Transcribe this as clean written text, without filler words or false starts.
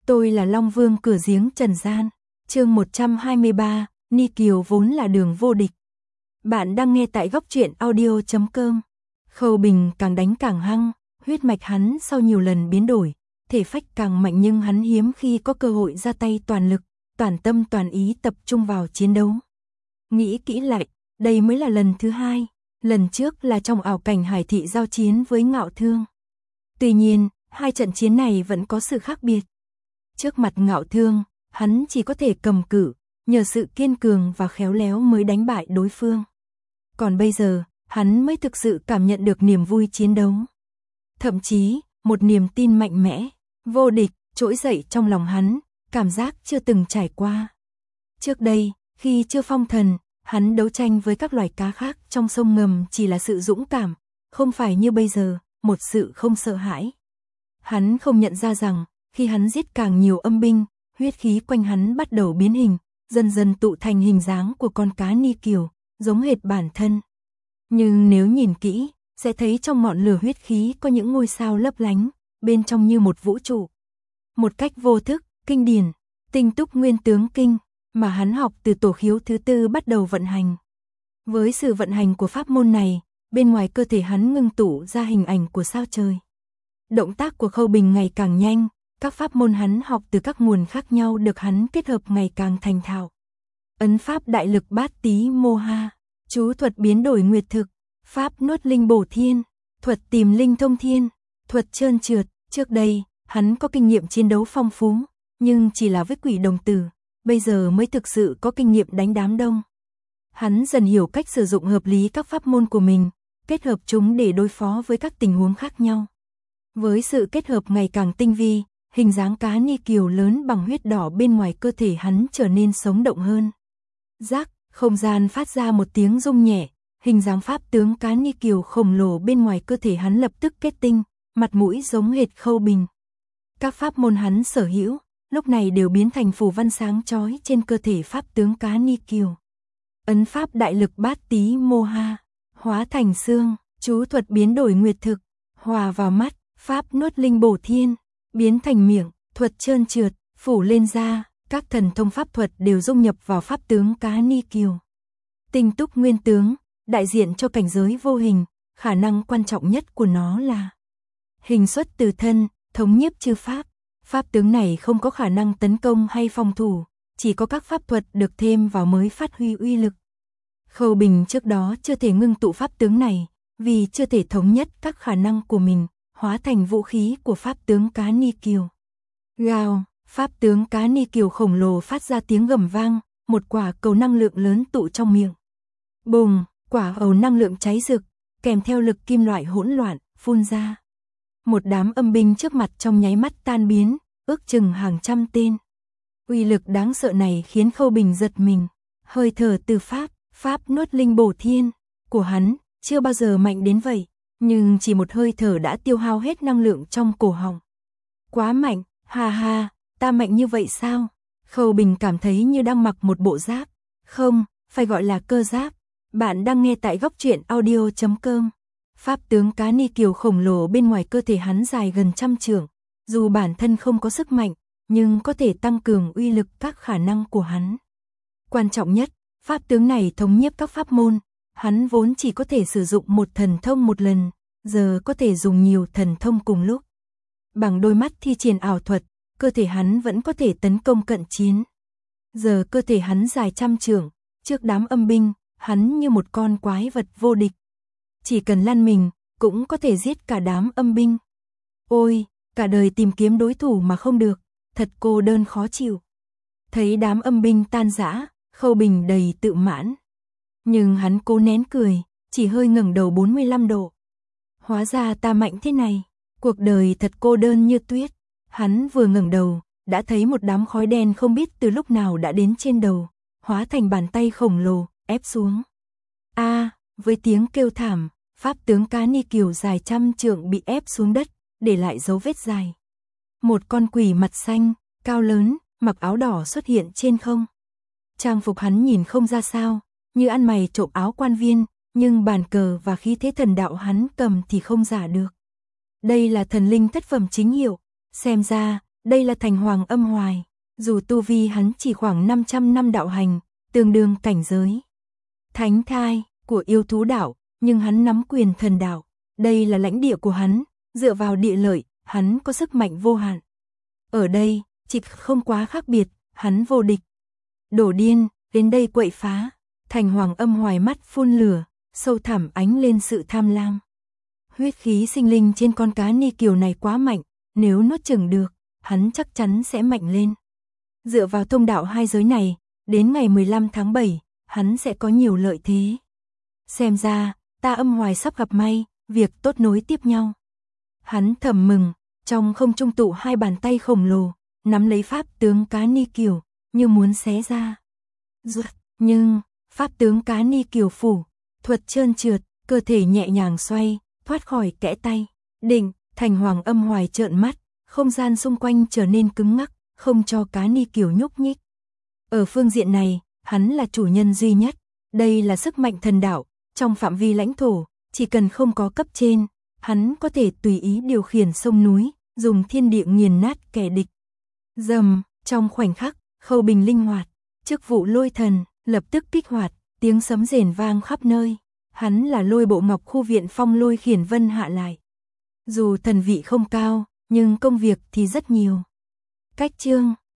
Tôi là Long Vương cửa giếng trần gian. Chương 123, Ni Kiều vốn là đường vô địch. Bạn đang nghe tại góc truyện audio.com. Khâu Bình càng đánh càng hăng, huyết mạch hắn sau nhiều lần biến đổi, thể phách càng mạnh, nhưng hắn hiếm khi có cơ hội ra tay toàn lực, toàn tâm toàn ý tập trung vào chiến đấu. Nghĩ kỹ lại, đây mới là lần thứ hai, lần trước là trong ảo cảnh Hải Thị giao chiến với Ngạo Thương. Tuy nhiên, hai trận chiến này vẫn có sự khác biệt. Trước mặt Ngạo Thương, hắn chỉ có thể cầm cự, nhờ sự kiên cường và khéo léo mới đánh bại đối phương. Còn bây giờ, hắn mới thực sự cảm nhận được niềm vui chiến đấu. Thậm chí, một niềm tin mạnh mẽ, vô địch, trỗi dậy trong lòng hắn, cảm giác chưa từng trải qua. Trước đây, khi chưa phong thần, hắn đấu tranh với các loài cá khác trong sông ngầm chỉ là sự dũng cảm, không phải như bây giờ, một sự không sợ hãi. Hắn không nhận ra rằng, khi hắn giết càng nhiều âm binh, huyết khí quanh hắn bắt đầu biến hình, dần dần tụ thành hình dáng của con cá Ni Kiều, giống hệt bản thân. Nhưng nếu nhìn kỹ, sẽ thấy trong ngọn lửa huyết khí có những ngôi sao lấp lánh, bên trong như một vũ trụ. Một cách vô thức, kinh điển, Tinh Túc Nguyên Tướng Kinh, mà hắn học từ tổ khiếu thứ tư bắt đầu vận hành. Với sự vận hành của pháp môn này, bên ngoài cơ thể hắn ngưng tụ ra hình ảnh của sao trời. Động tác của Khâu Bình ngày càng nhanh, các pháp môn hắn học từ các nguồn khác nhau được hắn kết hợp ngày càng thành thạo. Ấn pháp đại lực bát tí mô ha, chú thuật biến đổi nguyệt thực, pháp nuốt linh bổ thiên, thuật tìm linh thông thiên, thuật trơn trượt. Trước đây, hắn có kinh nghiệm chiến đấu phong phú, nhưng chỉ là với quỷ đồng tử, bây giờ mới thực sự có kinh nghiệm đánh đám đông. Hắn dần hiểu cách sử dụng hợp lý các pháp môn của mình, kết hợp chúng để đối phó với các tình huống khác nhau. Với sự kết hợp ngày càng tinh vi, hình dáng cá Ni Kiều lớn bằng huyết đỏ bên ngoài cơ thể hắn trở nên sống động hơn. Rắc, không gian phát ra một tiếng rung nhẹ, hình dáng pháp tướng cá Ni Kiều khổng lồ bên ngoài cơ thể hắn lập tức kết tinh, mặt mũi giống hệt Khâu Bình. Các pháp môn hắn sở hữu, lúc này đều biến thành phù văn sáng chói trên cơ thể pháp tướng cá Ni Kiều. Ấn pháp đại lực bát tí mô ha, hóa thành xương, chú thuật biến đổi nguyệt thực, hòa vào mắt, pháp nuốt linh bổ thiên, biến thành miệng, thuật trơn trượt, phủ lên da, các thần thông pháp thuật đều dung nhập vào pháp tướng cá Ni Kiều. Tinh Túc Nguyên Tướng, đại diện cho cảnh giới vô hình, khả năng quan trọng nhất của nó là hình xuất từ thân, thống nhiếp chư pháp. Pháp tướng này không có khả năng tấn công hay phòng thủ, chỉ có các pháp thuật được thêm vào mới phát huy uy lực. Khâu Bình trước đó chưa thể ngưng tụ pháp tướng này, vì chưa thể thống nhất các khả năng của mình, hóa thành vũ khí của pháp tướng cá Ni Kiều. Gào, pháp tướng cá Ni Kiều khổng lồ phát ra tiếng gầm vang, một quả cầu năng lượng lớn tụ trong miệng. Bùng, quả cầu năng lượng cháy rực, kèm theo lực kim loại hỗn loạn, phun ra. Một đám âm binh trước mặt trong nháy mắt tan biến, ước chừng hàng trăm tên. Uy lực đáng sợ này khiến Khâu Bình giật mình. Hơi thở từ pháp nuốt linh bổ thiên của hắn chưa bao giờ mạnh đến vậy, nhưng chỉ một hơi thở đã tiêu hao hết năng lượng trong cổ họng. Quá mạnh, ha ha, ta mạnh như vậy sao? Khâu Bình cảm thấy như đang mặc một bộ giáp. Không, phải gọi là cơ giáp. Bạn đang nghe tại góc truyện audio.com. Pháp tướng cá Ni Kiều khổng lồ bên ngoài cơ thể hắn dài gần 100 trượng, dù bản thân không có sức mạnh, nhưng có thể tăng cường uy lực các khả năng của hắn. Quan trọng nhất, pháp tướng này thống nhiếp các pháp môn, hắn vốn chỉ có thể sử dụng một thần thông một lần, giờ có thể dùng nhiều thần thông cùng lúc. Bằng đôi mắt thi triển ảo thuật, cơ thể hắn vẫn có thể tấn công cận chiến. Giờ cơ thể hắn dài 100 trượng, trước đám âm binh, hắn như một con quái vật vô địch. Chỉ cần lăn mình, cũng có thể giết cả đám âm binh. Ôi, cả đời tìm kiếm đối thủ mà không được, thật cô đơn khó chịu. Thấy đám âm binh tan rã, Khâu Bình đầy tự mãn. Nhưng hắn cố nén cười, chỉ hơi ngẩng đầu 45 độ. Hóa ra ta mạnh thế này, cuộc đời thật cô đơn như tuyết. Hắn vừa ngẩng đầu, đã thấy một đám khói đen không biết từ lúc nào đã đến trên đầu, hóa thành bàn tay khổng lồ, ép xuống. Với tiếng kêu thảm, pháp tướng cá Ni Kiều dài 100 trượng bị ép xuống đất, để lại dấu vết dài. Một con quỷ mặt xanh, cao lớn, mặc áo đỏ xuất hiện trên không. Trang phục hắn nhìn không ra sao, như ăn mày trộm áo quan viên, nhưng bàn cờ và khí thế thần đạo hắn cầm thì không giả được. Đây là thần linh thất phẩm chính hiệu, xem ra đây là Thành Hoàng Âm Hoài, dù tu vi hắn chỉ khoảng 500 năm đạo hành, tương đương cảnh giới thánh thai của yêu thú đạo, nhưng hắn nắm quyền thần đạo, đây là lãnh địa của hắn, dựa vào địa lợi, hắn có sức mạnh vô hạn. Ở đây, chỉ không quá khác biệt, hắn vô địch. Đổ điên, đến đây quậy phá. Thành Hoàng Âm Hoài mắt phun lửa, sâu thẳm ánh lên sự tham lam. Huyết khí sinh linh trên con cá ni kiều này quá mạnh, nếu nuốt chửng được, hắn chắc chắn sẽ mạnh lên. Dựa vào thông đạo hai giới này, đến ngày 15 tháng 7, hắn sẽ có nhiều lợi thế. Xem ra, ta Âm Hoài sắp gặp may, việc tốt nối tiếp nhau. Hắn thầm mừng, trong không trung tụ hai bàn tay khổng lồ, nắm lấy pháp tướng cá ni kiều, như muốn xé ra. Nhưng, pháp tướng cá ni kiều phủ, thuật trơn trượt, cơ thể nhẹ nhàng xoay, thoát khỏi kẽ tay. Định, Thành Hoàng Âm Hoài trợn mắt, không gian xung quanh trở nên cứng ngắc, không cho cá ni kiều nhúc nhích. Ở phương diện này, hắn là chủ nhân duy nhất, đây là sức mạnh thần đạo, trong phạm vi lãnh thổ, chỉ cần không có cấp trên, hắn có thể tùy ý điều khiển sông núi, dùng thiên địa nghiền nát kẻ địch. Rầm, trong khoảnh khắc, Khâu Bình linh hoạt, chức vụ lôi thần, lập tức kích hoạt, tiếng sấm rền vang khắp nơi. Hắn là Lôi Bộ Ngọc khu viện Phong Lôi Khiển Vân hạ lại. Dù thần vị không cao, nhưng công việc thì rất nhiều. Cách chương